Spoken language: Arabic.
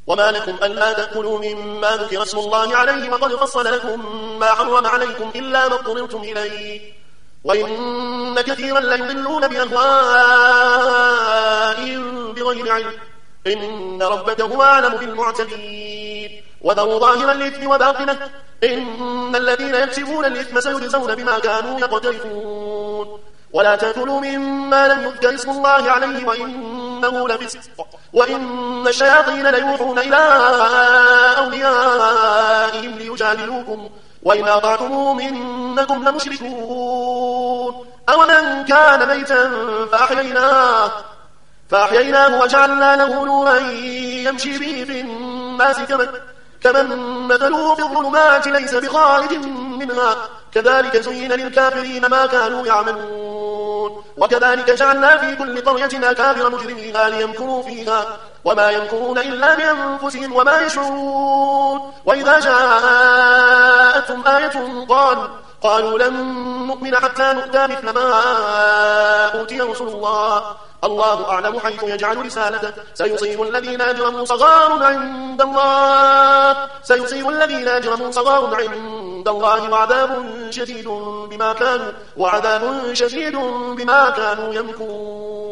وما لكم ألا تأكلوا مما ذكر اسم الله عليه وقد فصل لكم ما حرم عليكم إلا ما اضطررتم إليه وإن كثيرا ليضلون بأهوائهم بغير علم إن ربك هو أعلم بالمعتدين وذروا ظاهر الإثم وباطنه إن الذين يكسبون الإثم سيجزون بما كانوا يقترفون ولا تأكلوا مما لم يذكر اسم الله عليه وإنه لفسق وإن الشياطين ليوحون إلى أوليائهم ليجادلوكم وإن أطعتموهم إنكم لمشركون أومن كان ميتا فأحييناه وجعلنا له نورا يمشي به في الناس كمن مثله في الظلمات ليس بخارج منها كذلك زين للكافرين ما كانوا يعملون وكذلك جعلنا في كل قرية أكابر مجرميها ليمكروا فيها وما يمكرون إلا بأنفسهم وما يشعرون وإذا جاءتهم آية قالوا لن نؤمن حتى نؤتى مثل ما أوتي رسل الله أعلم حيث يجعل رسالته سيصيب الذين أجرموا صغار عند الله وعذاب شديد بما كانوا يمكرون